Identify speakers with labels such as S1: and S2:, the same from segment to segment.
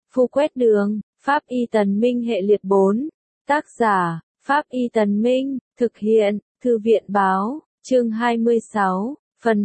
S1: Phu quét đường, Pháp Y Tần Minh hệ liệt 4. Tác giả, Pháp Y Tần Minh, thực hiện, Thư viện báo, chương 26, phần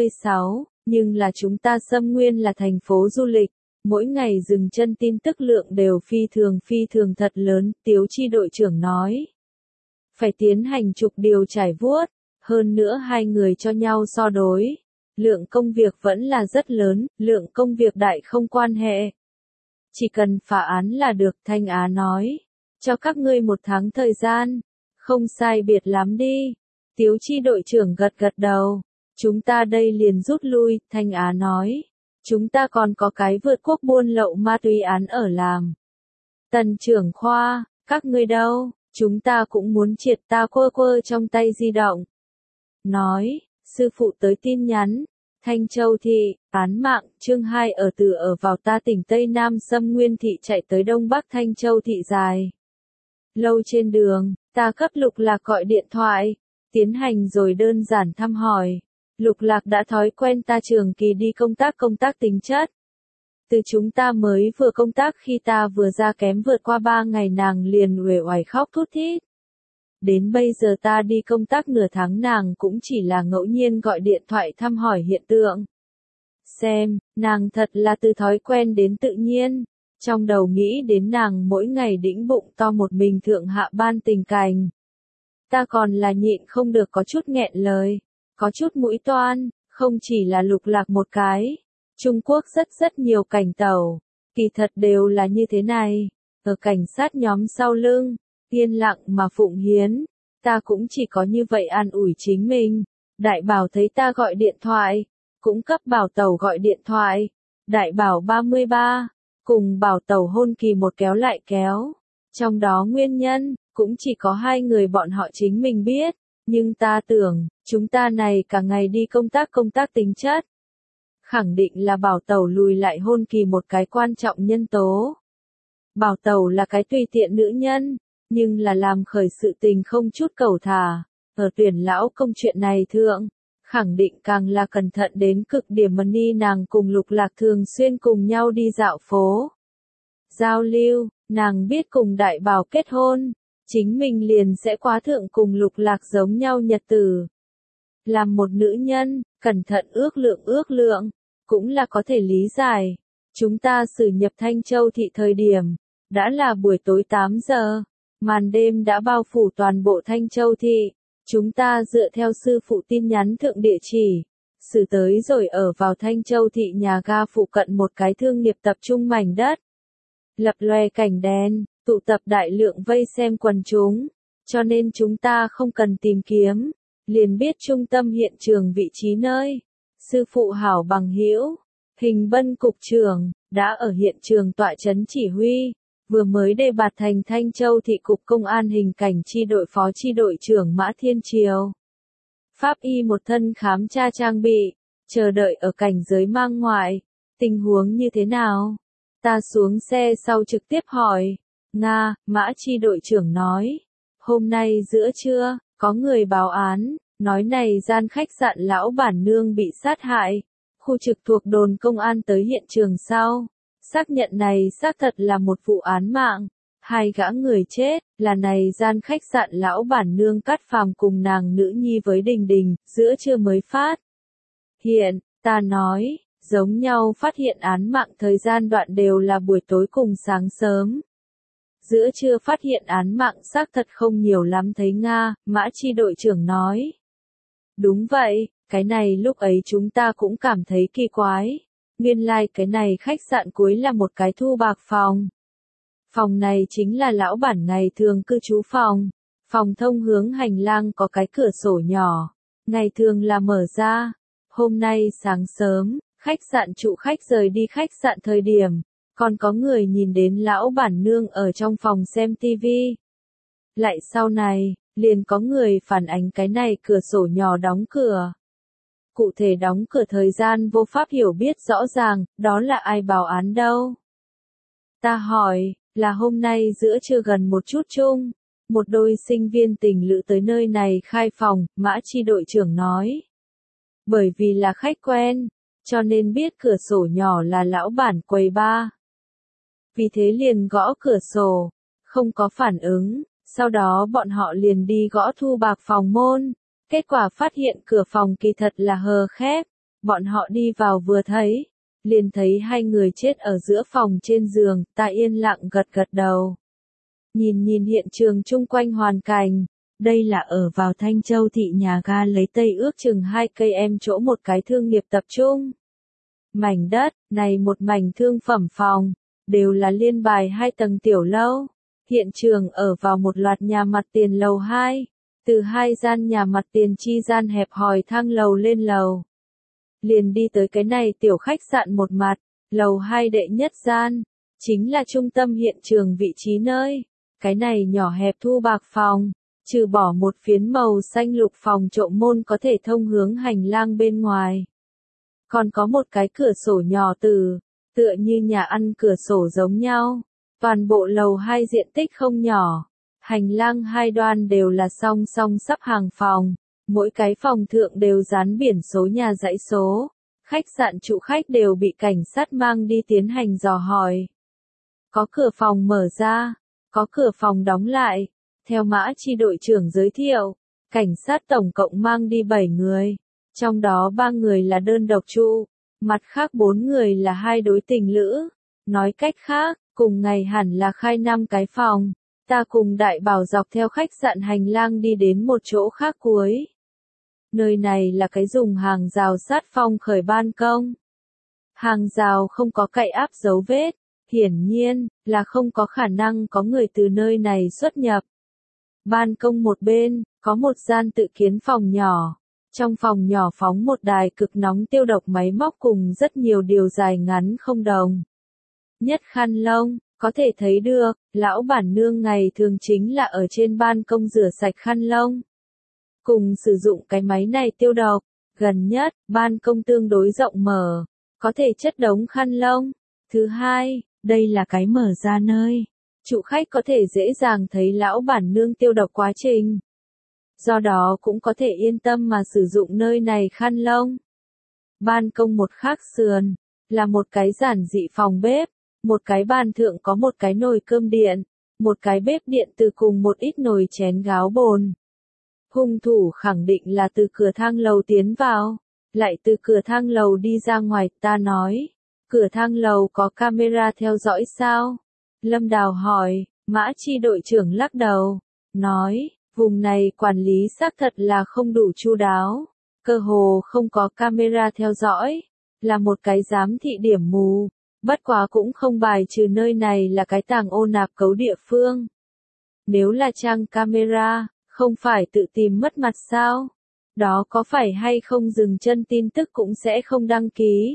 S1: 26, nhưng là chúng ta Sâm Nguyên là thành phố du lịch, mỗi ngày dừng chân tin tức lượng đều phi thường thật lớn, Tiếu Chi đội trưởng nói. Phải tiến hành chục điều trải vuốt, hơn nữa hai người cho nhau so đối. Lượng công việc vẫn là rất lớn, lượng công việc đại không quan hệ. Chỉ cần phá án là được, Thanh Á nói. Cho các ngươi 1 tháng thời gian. Không sai biệt lắm đi. Tiếu Chi đội trưởng gật gật đầu. Chúng ta đây liền rút lui, Thanh Á nói. Chúng ta còn có cái vượt quốc buôn lậu ma túy án ở làm. Tần trưởng khoa, các ngươi đâu? Chúng ta cũng muốn triệt, ta quơ trong tay di động. Nói, sư phụ tới tin nhắn. Thanh Châu thị, án mạng, chương 2 ở vào ta tỉnh Tây Nam Sâm Nguyên thị chạy tới Đông Bắc Thanh Châu thị dài. Lâu trên đường, ta cấp Lục Lạc gọi điện thoại, tiến hành rồi đơn giản thăm hỏi. Lục Lạc đã thói quen ta trường kỳ đi công tác tính chất. Từ chúng ta mới vừa công tác khi ta vừa ra kém vượt qua 3 ngày nàng liền uể oải khóc thút thít. Đến bây giờ ta đi công tác nửa tháng nàng cũng chỉ là ngẫu nhiên gọi điện thoại thăm hỏi hiện tượng. Xem, nàng thật là từ thói quen đến tự nhiên. Trong đầu nghĩ đến nàng mỗi ngày đĩnh bụng to một mình thượng hạ ban tình cảnh. Ta còn là nhịn không được có chút nghẹn lời, có chút mũi toan, không chỉ là Lục Lạc một cái. Trung Quốc rất nhiều cảnh tàu, kỳ thật đều là như thế này. Ở cảnh sát nhóm sau lưng, yên lặng mà phụng hiến, ta cũng chỉ có như vậy an ủi chính mình. Đại Bảo thấy ta gọi điện thoại, cũng cấp Bảo Tẩu gọi điện thoại. Đại Bảo 33, cùng Bảo Tẩu hôn kỳ một kéo lại kéo. Trong đó nguyên nhân, cũng chỉ có hai người bọn họ chính mình biết. Nhưng ta tưởng, chúng ta này cả ngày đi công tác tính chất. Khẳng định là Bảo Tẩu lùi lại hôn kỳ một cái quan trọng nhân tố. Bảo Tẩu là cái tùy tiện nữ nhân, nhưng là làm khởi sự tình không chút cầu thả. Ở tuyển lão công chuyện này thượng, khẳng định càng là cẩn thận đến cực điểm. Mani nàng cùng Lục Lạc thường xuyên cùng nhau đi dạo phố. Giao lưu, nàng biết cùng Đại Bảo kết hôn, chính mình liền sẽ quá thượng cùng Lục Lạc giống nhau nhật tử. Làm một nữ nhân, cẩn thận ước lượng, cũng là có thể lý giải. Chúng ta xử nhập Thanh Châu thị thời điểm, đã là buổi tối 8 giờ, màn đêm đã bao phủ toàn bộ Thanh Châu thị. Chúng ta dựa theo sư phụ tin nhắn thượng địa chỉ, xử tới rồi ở vào Thanh Châu thị nhà ga phụ cận một cái thương nghiệp tập trung mảnh đất. Lập loè cảnh đèn, tụ tập đại lượng vây xem quần chúng, cho nên chúng ta không cần tìm kiếm, liền biết trung tâm hiện trường vị trí nơi. Sư phụ hảo bằng hữu, Hình Bân cục trưởng, đã ở hiện trường tọa chấn chỉ huy, vừa mới đề bạt thành Thanh Châu thị cục công an hình cảnh chi đội phó chi đội trưởng Mã Thiên Triều. Pháp y một thân khám tra trang bị, chờ đợi ở cảnh giới mang ngoại, tình huống như thế nào? Ta xuống xe sau trực tiếp hỏi. Nga, Mã chi đội trưởng nói. Hôm nay giữa trưa, có người báo án, nói này gian khách sạn lão bản nương bị sát hại. Khu trực thuộc đồn công an tới hiện trường sau, xác nhận này xác thật là một vụ án mạng. 2 gã người chết, là này gian khách sạn lão bản nương Cát Phàm cùng nàng nữ nhi với Đình, giữa trưa mới phát. Hiện, ta nói, giống nhau phát hiện án mạng thời gian đoạn đều là buổi tối cùng sáng sớm. Giữa trưa phát hiện án mạng xác thật không nhiều lắm thấy Nga, Mã chi đội trưởng nói. Đúng vậy, cái này lúc ấy chúng ta cũng cảm thấy kỳ quái. Nguyên lai cái này khách sạn cuối là một cái thu bạc phòng. Phòng này chính là lão bản ngày thường cư trú phòng. Phòng thông hướng hành lang có cái cửa sổ nhỏ, ngày thường là mở ra. Hôm nay sáng sớm, khách sạn trụ khách rời đi khách sạn thời điểm, còn có người nhìn đến lão bản nương ở trong phòng xem tivi. Lại sau này, liền có người phản ánh cái này cửa sổ nhỏ đóng cửa. Cụ thể đóng cửa thời gian vô pháp hiểu biết rõ ràng, đó là ai báo án đâu? Ta hỏi, là hôm nay giữa trưa gần một chút chung, một đôi sinh viên tình lữ tới nơi này khai phòng, Mã chi đội trưởng nói. Bởi vì là khách quen, cho nên biết cửa sổ nhỏ là lão bản quầy bar. vì thế liền gõ cửa sổ, không có phản ứng, sau đó bọn họ liền đi gõ Thu Bạc phòng môn, kết quả phát hiện cửa phòng kỳ thật là hờ khép, bọn họ đi vào vừa thấy, liền thấy hai người chết ở giữa phòng trên giường, ta yên lặng gật gật đầu. Nhìn nhìn hiện trường chung quanh hoàn cảnh, đây là ở vào Thanh Châu thị nhà ga lấy Tây ước chừng 2 cây em chỗ một cái thương nghiệp tập trung. Mảnh đất, này một mảnh thương phẩm phòng, đều là liên bài 2 tầng tiểu lâu. Hiện trường ở vào một loạt nhà mặt tiền lầu 2, từ 2 gian nhà mặt tiền chi gian hẹp hòi thang lầu lên lầu. Liền đi tới cái này tiểu khách sạn một mặt, lầu 2 đệ nhất gian, chính là trung tâm hiện trường vị trí nơi. Cái này nhỏ hẹp Thu Bạc phòng, trừ bỏ một phiến màu xanh lục phòng trộm môn có thể thông hướng hành lang bên ngoài. Còn có một cái cửa sổ nhỏ tựa như nhà ăn cửa sổ giống nhau. Toàn bộ lầu 2 diện tích không nhỏ. Hành lang hai đoan đều là song song sắp hàng phòng. Mỗi cái phòng thượng đều dán biển số nhà dãy số. Khách sạn chủ khách đều bị cảnh sát mang đi tiến hành dò hỏi. Có cửa phòng mở ra, có cửa phòng đóng lại. Theo Mã Chi đội trưởng giới thiệu, cảnh sát tổng cộng mang đi 7 người. Trong đó 3 người là đơn độc trụ, mặt khác 4 người là hai đối tình lữ. Nói cách khác, cùng ngày hẳn là khai 5 cái phòng. Ta cùng Đại Bảo dọc theo khách sạn hành lang đi đến một chỗ khác cuối. Nơi này là cái dùng hàng rào sát phong khởi ban công. Hàng rào không có cậy áp dấu vết, hiển nhiên là không có khả năng có người từ nơi này xuất nhập. Ban công một bên, có một gian tự kiến phòng nhỏ. Trong phòng nhỏ phóng một đài cực nóng tiêu độc máy móc cùng rất nhiều điều dài ngắn không đồng. Nhất khăn lông, có thể thấy được, lão bản nương ngày thường chính là ở trên ban công rửa sạch khăn lông. Cùng sử dụng cái máy này tiêu độc, gần nhất, ban công tương đối rộng mở, có thể chất đống khăn lông. Thứ hai, đây là cái mở ra nơi. Chủ khách có thể dễ dàng thấy lão bản nương tiêu độc quá trình. Do đó cũng có thể yên tâm mà sử dụng nơi này khăn lông. Ban công một khác sườn, là một cái giản dị phòng bếp, một cái bàn thượng có một cái nồi cơm điện, một cái bếp điện từ cùng một ít nồi chén gáo bồn. Hung thủ khẳng định là từ cửa thang lầu tiến vào, lại từ cửa thang lầu đi ra ngoài, ta nói. Cửa thang lầu có camera theo dõi sao? Lâm Đào hỏi, Mã Chi đội trưởng lắc đầu, nói, vùng này quản lý xác thật là không đủ chu đáo, cơ hồ không có camera theo dõi, là một cái giám thị điểm mù, bất quá cũng không bài trừ nơi này là cái tàng ô nạp cấu địa phương. Nếu là trang camera, không phải tự tìm mất mặt sao? Đó có phải hay không dừng chân tin tức cũng sẽ không đăng ký?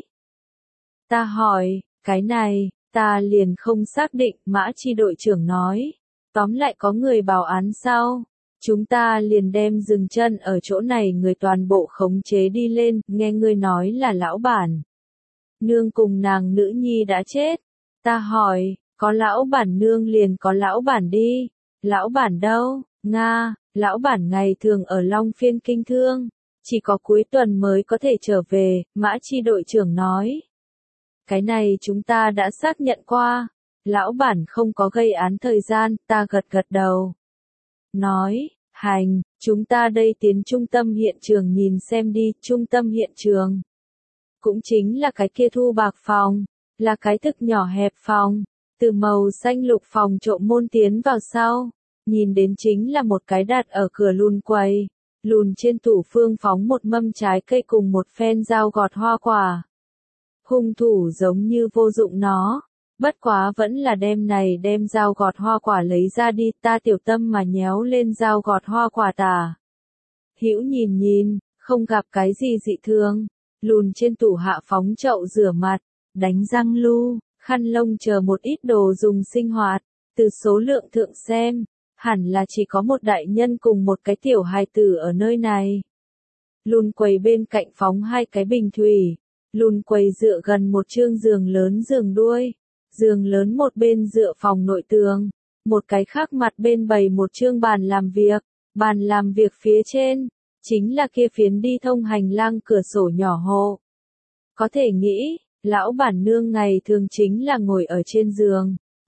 S1: Ta hỏi, cái này, ta liền không xác định, Mã Chi đội trưởng nói. Tóm lại có người báo án sao? Chúng ta liền đem dừng chân ở chỗ này người toàn bộ khống chế đi lên, nghe ngươi nói là lão bản. Nương cùng nàng nữ nhi đã chết. Ta hỏi, có lão bản nương liền có lão bản đi. Lão bản đâu? Nga, lão bản ngày thường ở Long Phiên kinh thương. Chỉ có cuối tuần mới có thể trở về, Mã Chi đội trưởng nói. Cái này chúng ta đã xác nhận qua. Lão bản không có gây án thời gian, ta gật gật đầu. Nói, hành, chúng ta đây tiến trung tâm hiện trường nhìn xem đi, trung tâm hiện trường. Cũng chính là cái kia Thu Bạc phòng, là cái thực nhỏ hẹp phòng, từ màu xanh lục phòng trộm môn tiến vào sau, nhìn đến chính là một cái đặt ở cửa lùn quầy, lùn trên tủ phương phóng một mâm trái cây cùng một phen dao gọt hoa quả. Hung thủ giống như vô dụng nó, bất quá vẫn là đem dao gọt hoa quả lấy ra đi, ta tiểu tâm mà nhéo lên dao gọt hoa quả tả. Hữu nhìn nhìn, không gặp cái gì dị thường, lùn trên tủ hạ phóng chậu rửa mặt, đánh răng lu, khăn lông chờ một ít đồ dùng sinh hoạt, từ số lượng thượng xem, hẳn là chỉ có một đại nhân cùng một cái tiểu hài tử ở nơi này. Lùn quầy bên cạnh phóng 2 cái bình thủy, lùn quầy dựa gần một chương giường lớn giường đuôi. Giường lớn một bên dựa phòng nội tường, một cái khác mặt bên bày một chương bàn làm việc phía trên, chính là kia phiến đi thông hành lang cửa sổ nhỏ hộ. Có thể nghĩ, lão bản nương ngày thường chính là ngồi ở trên giường,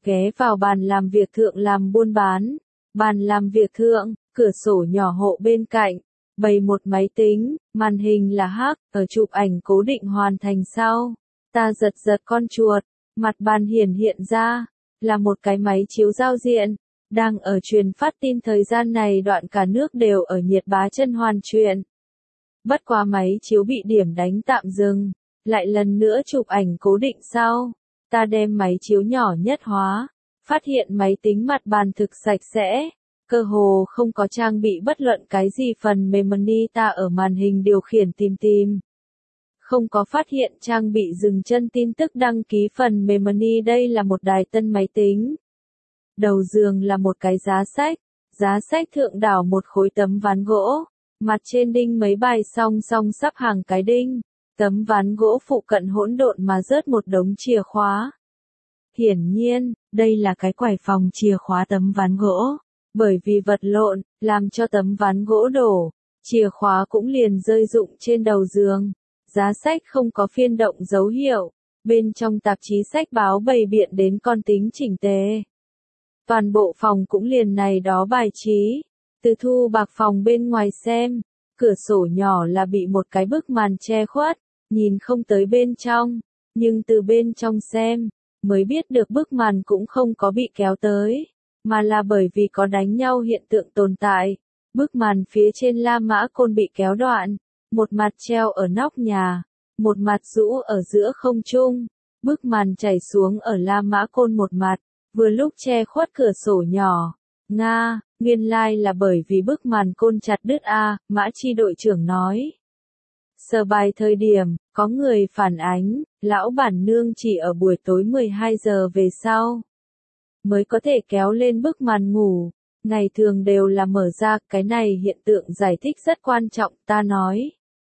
S1: ghé vào bàn làm việc thượng làm buôn bán. Bàn làm việc thượng, cửa sổ nhỏ hộ bên cạnh, bày một máy tính, màn hình là hắc, ở chụp ảnh cố định hoàn thành sau. Ta giật giật con chuột, mặt bàn hiển hiện ra, là một cái máy chiếu giao diện, đang ở truyền phát tin thời gian này đoạn cả nước đều ở nhiệt bá chân hoàn chuyện. Bất quá máy chiếu bị điểm đánh tạm dừng, lại lần nữa chụp ảnh cố định sau. Ta đem máy chiếu nhỏ nhất hóa, phát hiện máy tính mặt bàn thực sạch sẽ, cơ hồ không có trang bị bất luận cái gì phần mềm ta ở màn hình điều khiển tìm. Không có phát hiện trang bị dừng chân tin tức đăng ký phần mềm đây là một đài tân máy tính. Đầu giường là một cái giá sách thượng đảo một khối tấm ván gỗ, mặt trên đinh mấy bài song song sắp hàng cái đinh, tấm ván gỗ phụ cận hỗn độn mà rớt một đống chìa khóa. Hiển nhiên, đây là cái quải phòng chìa khóa tấm ván gỗ, bởi vì vật lộn, làm cho tấm ván gỗ đổ, chìa khóa cũng liền rơi rụng trên đầu giường. Giá sách không có phiên động dấu hiệu, bên trong tạp chí sách báo bày biện đến con tính chỉnh tề. Toàn bộ phòng cũng liền này đó bài trí, từ thu bạc phòng bên ngoài xem, cửa sổ nhỏ là bị một cái bức màn che khuất, nhìn không tới bên trong, nhưng từ bên trong xem, mới biết được bức màn cũng không có bị kéo tới, mà là bởi vì có đánh nhau hiện tượng tồn tại, bức màn phía trên La Mã Côn bị kéo đoạn. Một mặt treo ở nóc nhà, một mặt rũ ở giữa không trung, bức màn chảy xuống ở La Mã Côn một mặt, vừa lúc che khuất cửa sổ nhỏ. Nga, nguyên lai là bởi vì bức màn côn chặt đứt Mã Chi đội trưởng nói. Sở bài thời điểm, có người phản ánh, lão bản nương chỉ ở buổi tối 12 giờ về sau, mới có thể kéo lên bức màn ngủ. Ngày thường đều là mở ra, cái này hiện tượng giải thích rất quan trọng, ta nói.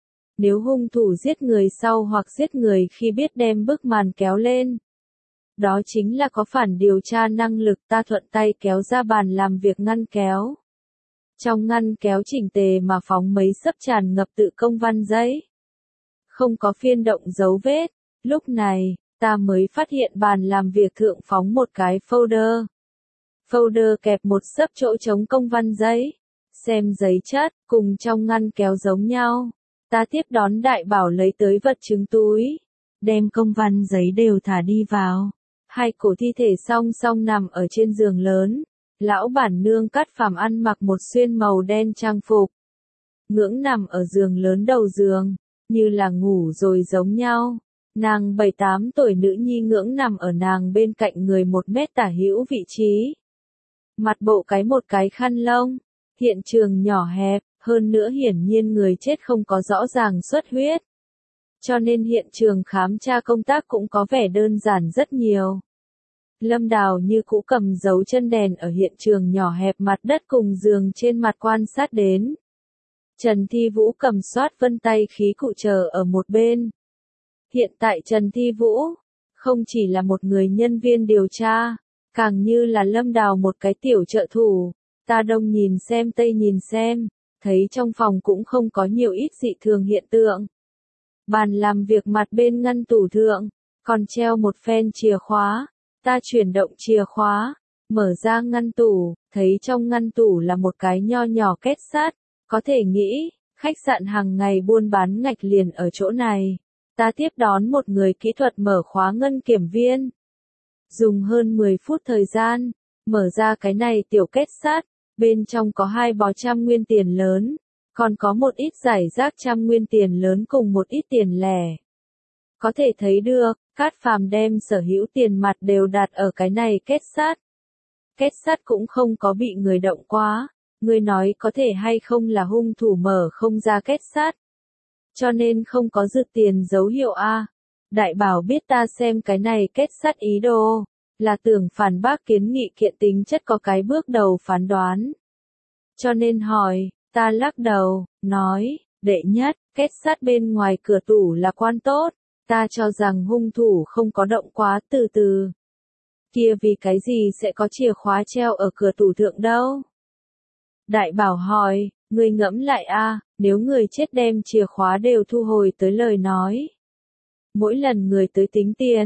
S1: Nếu hung thủ giết người sau hoặc giết người khi biết đem bức màn kéo lên, đó chính là có phản điều tra năng lực, ta thuận tay kéo ra bàn làm việc ngăn kéo. Trong ngăn kéo chỉnh tề mà phóng mấy xấp tràn ngập tự công văn giấy. Không có phiên động dấu vết, lúc này, ta mới phát hiện bàn làm việc thượng phóng một cái folder. Folder kẹp một xấp chỗ trống công văn giấy. Xem giấy chất, cùng trong ngăn kéo giống nhau. Ta tiếp đón đại bảo lấy tới vật chứng túi. Đem công văn giấy đều thả đi vào. Hai cổ thi thể song song nằm ở trên giường lớn. Lão bản nương Cát Phàm ăn mặc một xuyên màu đen trang phục. Ngưỡng nằm ở giường lớn đầu giường, như là ngủ rồi giống nhau. Nàng 7-8 tuổi nữ nhi ngưỡng nằm ở nàng bên cạnh người 1 mét tả hữu vị trí. Mặt bộ một cái khăn lông, hiện trường nhỏ hẹp, hơn nữa hiển nhiên người chết không có rõ ràng xuất huyết. Cho nên hiện trường khám tra công tác cũng có vẻ đơn giản rất nhiều. Lâm Đào như cũ cầm dấu chân đèn ở hiện trường nhỏ hẹp mặt đất cùng giường trên mặt quan sát đến. Trần Thi Vũ cầm soát vân tay khí cụ chờ ở một bên. Hiện tại Trần Thi Vũ, không chỉ là một người nhân viên điều tra, càng như là Lâm Đào một cái tiểu trợ thủ. Ta đông nhìn xem tây nhìn xem, thấy trong phòng cũng không có nhiều ít dị thường hiện tượng. Bàn làm việc mặt bên ngăn tủ thượng, còn treo một phen chìa khóa. Ta chuyển động chìa khóa, mở ra ngăn tủ, thấy trong ngăn tủ là một cái nho nhỏ kết sắt. Có thể nghĩ, khách sạn hàng ngày buôn bán ngạch liền ở chỗ này. Ta tiếp đón một người kỹ thuật mở khóa ngân kiểm viên. Dùng hơn 10 phút thời gian, mở ra cái này tiểu kết sắt, bên trong có 2 bó 100 nguyên tiền lớn, còn có một ít giải rác 100 nguyên tiền lớn cùng một ít tiền lẻ. Có thể thấy được, Cát Phàm đem sở hữu tiền mặt đều đặt ở cái này kết sắt. Kết sắt cũng không có bị người động quá, người nói có thể hay không là hung thủ mở không ra kết sắt. Cho nên không có rực tiền dấu hiệu Đại bảo biết ta xem cái này kết sắt ý đồ, là tưởng phản bác kiến nghị kiện tính chất có cái bước đầu phán đoán. Cho nên hỏi, ta lắc đầu, nói, đệ nhất, kết sắt bên ngoài cửa tủ là quan tốt, ta cho rằng hung thủ không có động quá từ từ. Kia vì cái gì sẽ có chìa khóa treo ở cửa tủ thượng đâu? Đại bảo hỏi, ngươi ngẫm lại nếu người chết đem chìa khóa đều thu hồi tới lời nói. Mỗi lần người tới tính tiền,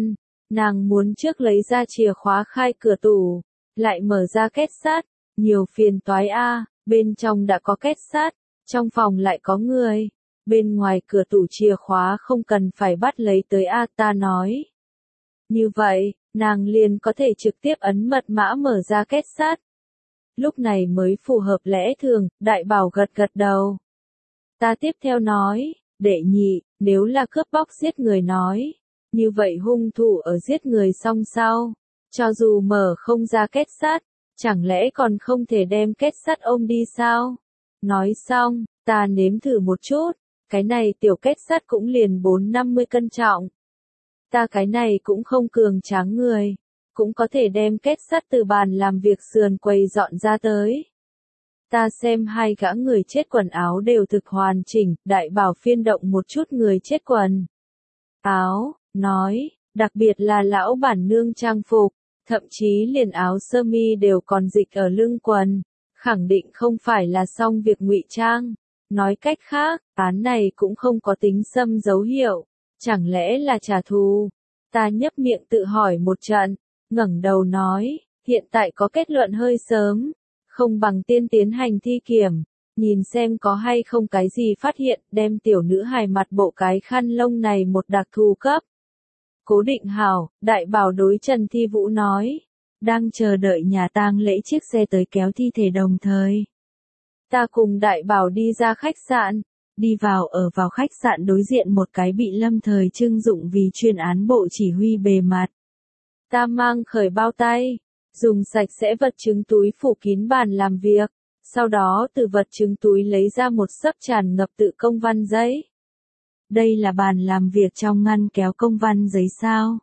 S1: Nàng muốn trước lấy ra chìa khóa khai cửa tủ, lại mở ra két sắt, nhiều phiền toái a, bên trong đã có két sắt, trong phòng lại có người, bên ngoài cửa tủ chìa khóa không cần phải bắt lấy tới a, ta nói. Như vậy, nàng liền có thể trực tiếp ấn mật mã mở ra két sắt. Lúc này mới phù hợp lẽ thường, đại bảo gật gật đầu. Ta tiếp theo nói, đệ nhị, nếu là cướp bóc giết người nói, như vậy hung thủ ở giết người xong sau, cho dù mở không ra két sắt, chẳng lẽ còn không thể đem két sắt ôm đi sao? Nói xong, ta nếm thử một chút, cái này tiểu két sắt cũng liền 4-50 cân trọng. Ta cái này cũng không cường tráng người, cũng có thể đem két sắt từ bàn làm việc sườn quầy dọn ra tới. Ta xem hai gã người chết quần áo đều thực hoàn chỉnh, đại bảo phiên động một chút người chết quần áo, nói, đặc biệt là lão bản nương trang phục, thậm chí liền áo sơ mi đều còn dịch ở lưng quần, khẳng định không phải là xong việc ngụy trang. Nói cách khác, án này cũng không có tính xâm dấu hiệu, chẳng lẽ là trả thù? Ta nhấp miệng tự hỏi một trận, ngẩng đầu nói, hiện tại có kết luận hơi sớm, không bằng tiên tiến hành thi kiểm, nhìn xem có hay không cái gì phát hiện, đem tiểu nữ hài mặt bộ cái khăn lông này một đặc thù cấp. Cố Định Hảo, đại bảo đối Trần Thi Vũ nói, đang chờ đợi nhà tang lễ chiếc xe tới kéo thi thể đồng thời. Ta cùng đại bảo đi ra khách sạn, đi vào ở vào khách sạn đối diện một cái bị Lâm Thời trưng dụng vì chuyên án bộ chỉ huy bề mặt. Ta mang khởi bao tay, dùng sạch sẽ vật chứng túi phủ kín bàn làm việc, sau đó từ vật chứng túi lấy ra một xấp tràn ngập tự công văn giấy. Đây là bàn làm việc trong ngăn kéo công văn giấy sao?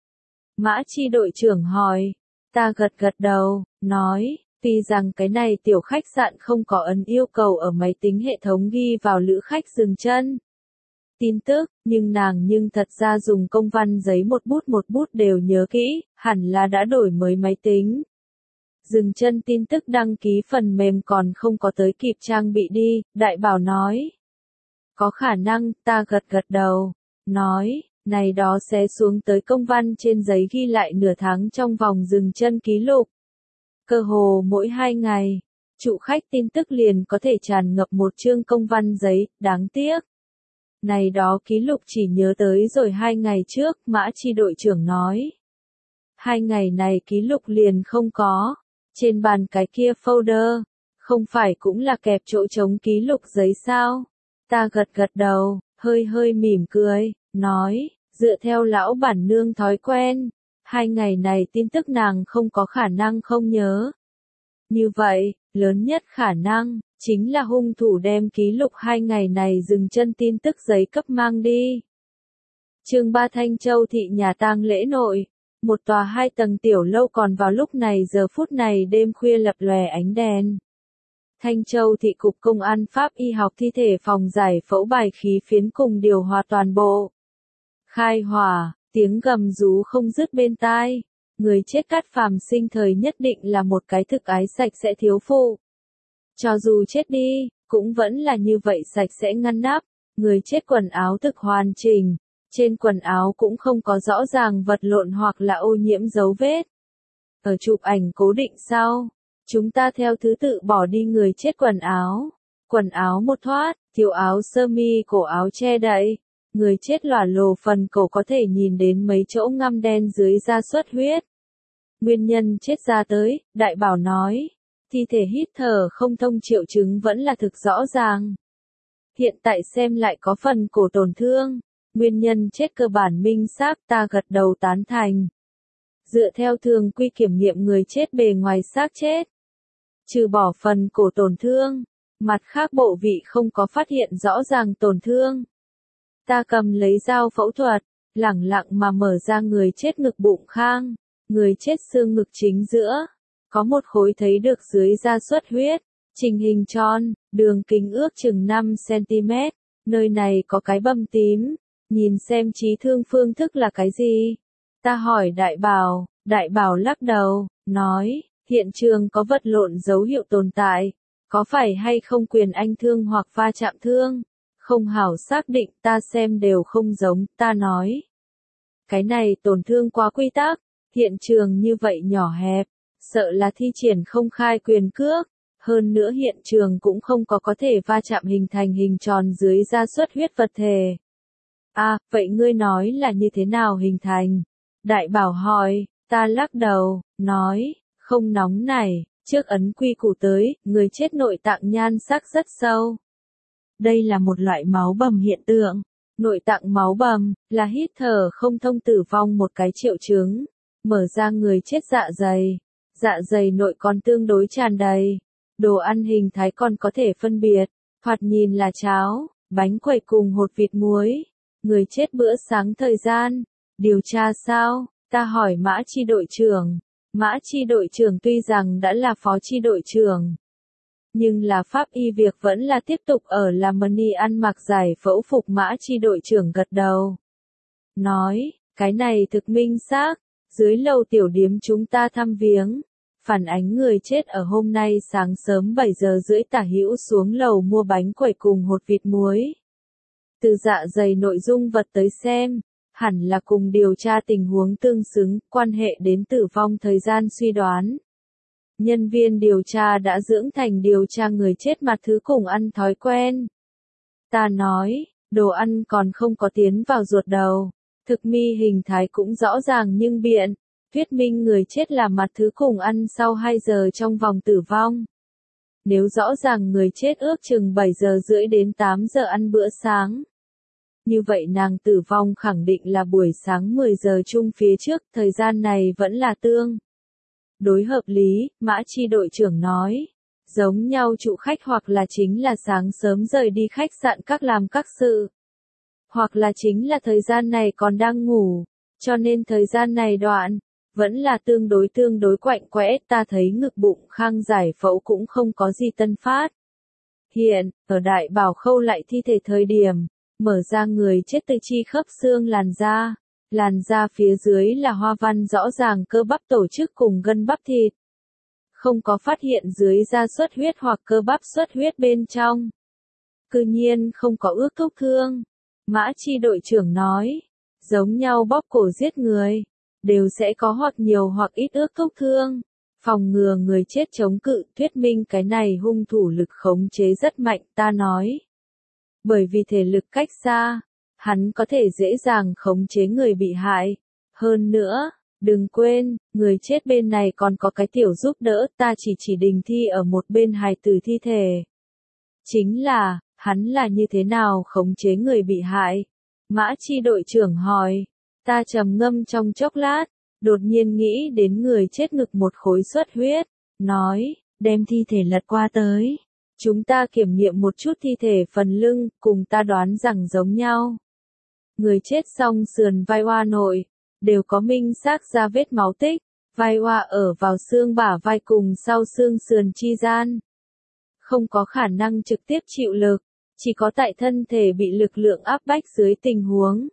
S1: Mã Chi đội trưởng hỏi, ta gật gật đầu, nói, tuy rằng cái này tiểu khách sạn không có ấn yêu cầu ở máy tính hệ thống ghi vào lữ khách dừng chân tin tức, nhưng nàng thật ra dùng công văn giấy một bút đều nhớ kỹ, hẳn là đã đổi mới máy tính. Dừng chân tin tức đăng ký phần mềm còn không có tới kịp trang bị đi, đại bảo nói. Có khả năng, ta gật gật đầu, nói, này đó sẽ xuống tới công văn trên giấy ghi lại nửa tháng trong vòng dừng chân ký lục. Cơ hồ mỗi 2 ngày, chủ khách tin tức liền có thể tràn ngập một chương công văn giấy, đáng tiếc. Này đó ký lục chỉ nhớ tới rồi 2 ngày trước, Mã Chi đội trưởng nói. 2 ngày này ký lục liền không có. Trên bàn cái kia folder, không phải cũng là kẹp chỗ trống ký lục giấy sao? Ta gật gật đầu, hơi mỉm cười, nói, dựa theo lão bản nương thói quen, 2 ngày này tin tức nàng không có khả năng không nhớ. Như vậy, lớn nhất khả năng, chính là hung thủ đem ký lục 2 ngày này dừng chân tin tức giấy cấp mang đi. Chương 3 Thanh Châu thị nhà tang lễ nội, một tòa 2 tầng tiểu lâu còn vào lúc này giờ phút này đêm khuya lập lòe ánh đèn. Thanh Châu thị cục công an Pháp y học thi thể phòng giải phẫu bài khí phiến cùng điều hòa toàn bộ. Khai hỏa, tiếng gầm rú không dứt bên tai. Người chết Cát Phàm sinh thời nhất định là một cái thực ái sạch sẽ thiếu phụ. Cho dù chết đi, cũng vẫn là như vậy sạch sẽ ngăn nắp. Người chết quần áo thực hoàn chỉnh. Trên quần áo cũng không có rõ ràng vật lộn hoặc là ô nhiễm dấu vết. Ở chụp ảnh cố định sau, chúng ta theo thứ tự bỏ đi người chết quần áo. Quần áo một thoát, thiếu áo sơ mi cổ áo che đậy. Người chết lòa lồ phần cổ có thể nhìn đến mấy chỗ ngăm đen dưới da xuất huyết. Nguyên nhân chết ra tới, đại bảo nói. Thi thể hít thở không thông triệu chứng vẫn là thực rõ ràng. Hiện tại xem lại có phần cổ tổn thương. Nguyên nhân chết cơ bản minh xác, ta gật đầu tán thành. Dựa theo thường quy kiểm nghiệm người chết bề ngoài xác chết. Trừ bỏ phần cổ tổn thương, mặt khác bộ vị không có phát hiện rõ ràng tổn thương. Ta cầm lấy dao phẫu thuật, lẳng lặng mà mở ra người chết ngực bụng khang, người chết xương ngực chính giữa. Có một khối thấy được dưới da xuất huyết, trình hình tròn, đường kính ước chừng 5 cm, nơi này có cái bầm tím, nhìn xem chí thương phương thức là cái gì. Ta hỏi đại bảo lắc đầu, nói, hiện trường có vật lộn dấu hiệu tồn tại, có phải hay không quyền anh thương hoặc va chạm thương, không hảo xác định, ta xem đều không giống, ta nói. Cái này tổn thương quá quy tắc, hiện trường như vậy nhỏ hẹp, sợ là thi triển không khai quyền cước, hơn nữa hiện trường cũng không có thể va chạm hình thành hình tròn dưới da xuất huyết vật thể. À, vậy ngươi nói là như thế nào hình thành? Đại bảo hỏi, ta lắc đầu, nói, không nóng này, trước ấn quy củ tới, người chết nội tạng nhan sắc rất sâu. Đây là một loại máu bầm hiện tượng. Nội tạng máu bầm, là hít thở không thông tử vong một cái triệu chứng. Mở ra người chết dạ dày nội còn tương đối tràn đầy. Đồ ăn hình thái còn có thể phân biệt, thoạt nhìn là cháo, bánh quẩy cùng hột vịt muối. Người chết bữa sáng thời gian, điều tra sao? Ta hỏi Mã Chi đội trưởng. Mã Chi đội trưởng tuy rằng đã là phó chi đội trưởng, nhưng là pháp y việc vẫn là tiếp tục ở làm Money ăn mặc giải phẫu phục. Mã Chi đội trưởng gật đầu. Nói, cái này thực minh xác, dưới lầu tiểu điếm chúng ta thăm viếng. Phản ánh người chết ở hôm nay sáng sớm 7 giờ rưỡi tả hữu xuống lầu mua bánh quẩy cùng hột vịt muối. Từ dạ dày nội dung vật tới xem, hẳn là cùng điều tra tình huống tương xứng, quan hệ đến tử vong thời gian suy đoán. Nhân viên điều tra đã dưỡng thành điều tra người chết mặt thứ cùng ăn thói quen. Ta nói, đồ ăn còn không có tiến vào ruột đầu, thực mi hình thái cũng rõ ràng nhưng biện, thuyết minh người chết là mặt thứ cùng ăn sau 2 giờ trong vòng tử vong. Nếu rõ ràng người chết ước chừng 7 giờ rưỡi đến 8 giờ ăn bữa sáng. Như vậy nàng tử vong khẳng định là buổi sáng 10 giờ chung phía trước, thời gian này vẫn là tương đối hợp lý, Mã Chi đội trưởng nói. Giống nhau chủ khách hoặc là chính là sáng sớm rời đi khách sạn các làm các sự. Hoặc là chính là thời gian này còn đang ngủ, cho nên thời gian này đoạn, vẫn là tương đối quạnh quẽ. Ta thấy ngực bụng khang giải phẫu cũng không có gì tân phát. Hiện, ở đại bảo khâu lại thi thể thời điểm, mở ra người chết từ chi khớp xương làn da phía dưới là hoa văn rõ ràng cơ bắp tổ chức cùng gân bắp thịt. Không có phát hiện dưới da xuất huyết hoặc cơ bắp xuất huyết bên trong. Cư nhiên không có ước thúc thương. Mã Chi đội trưởng nói, giống nhau bóp cổ giết người, đều sẽ có hoặc nhiều hoặc ít ước thúc thương. Phòng ngừa người chết chống cự, thuyết minh cái này hung thủ lực khống chế rất mạnh. Ta nói, bởi vì thể lực cách xa, hắn có thể dễ dàng khống chế người bị hại. Hơn nữa, đừng quên, người chết bên này còn có cái tiểu giúp đỡ. Ta chỉ Đình Thi ở một bên hài tử thi thể. Chính là, hắn là như thế nào khống chế người bị hại? Mã Chi đội trưởng hỏi. Ta trầm ngâm trong chốc lát, đột nhiên nghĩ đến người chết ngực một khối xuất huyết. Nói, đem thi thể lật qua tới. Chúng ta kiểm nghiệm một chút thi thể phần lưng, cùng ta đoán rằng giống nhau. Người chết song sườn vai oa nội, đều có minh xác ra vết máu tích, vai oa ở vào xương bả vai cùng sau xương sườn chi gian. Không có khả năng trực tiếp chịu lực, chỉ có tại thân thể bị lực lượng áp bách dưới tình huống.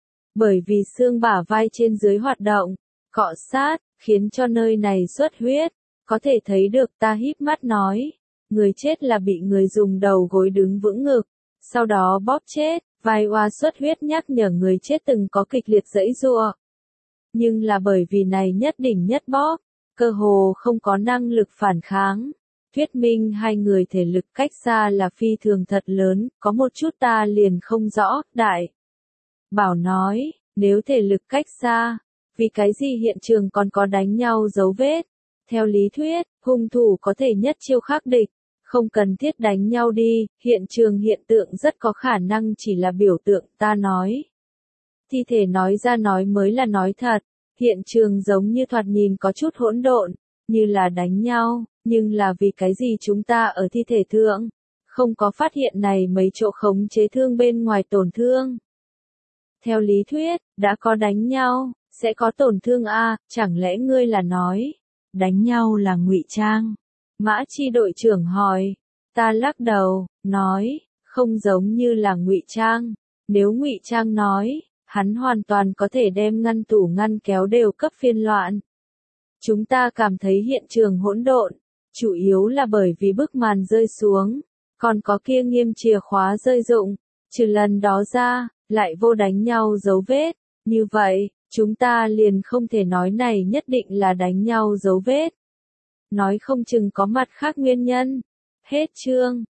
S1: Bởi vì xương bả vai trên dưới hoạt động, cọ sát, khiến cho nơi này xuất huyết, có thể thấy được. Ta híp mắt nói. Người chết là bị người dùng đầu gối đứng vững ngực, sau đó bóp chết. Vai oa xuất huyết nhắc nhở người chết từng có kịch liệt giãy giụa. Nhưng là bởi vì này nhất đỉnh nhất bóp, cơ hồ không có năng lực phản kháng. Thuyết minh hai người thể lực cách xa là phi thường thật lớn, có một chút ta liền không rõ. Đại bảo nói, nếu thể lực cách xa, vì cái gì hiện trường còn có đánh nhau dấu vết? Theo lý thuyết, hung thủ có thể nhất chiêu khắc địch. Không cần thiết đánh nhau đi, hiện trường hiện tượng rất có khả năng chỉ là biểu tượng. Ta nói. Thi thể nói ra nói mới là nói thật, hiện trường giống như thoạt nhìn có chút hỗn độn, như là đánh nhau, nhưng là vì cái gì chúng ta ở thi thể thượng, không có phát hiện này mấy chỗ khống chế thương bên ngoài tổn thương. Theo lý thuyết, đã có đánh nhau, sẽ có tổn thương a, chẳng lẽ ngươi là nói, đánh nhau là ngụy trang? Mã Chi đội trưởng hỏi. Ta lắc đầu, nói, không giống như là ngụy trang. Nếu ngụy trang nói, hắn hoàn toàn có thể đem ngăn tủ ngăn kéo đều cấp phiên loạn. Chúng ta cảm thấy hiện trường hỗn độn, chủ yếu là bởi vì bức màn rơi xuống, còn có kia nghiêm chìa khóa rơi rụng, trừ lần đó ra, lại vô đánh nhau dấu vết. Như vậy, chúng ta liền không thể nói này nhất định là đánh nhau dấu vết. Nói không chừng có mặt khác nguyên nhân. Hết chương.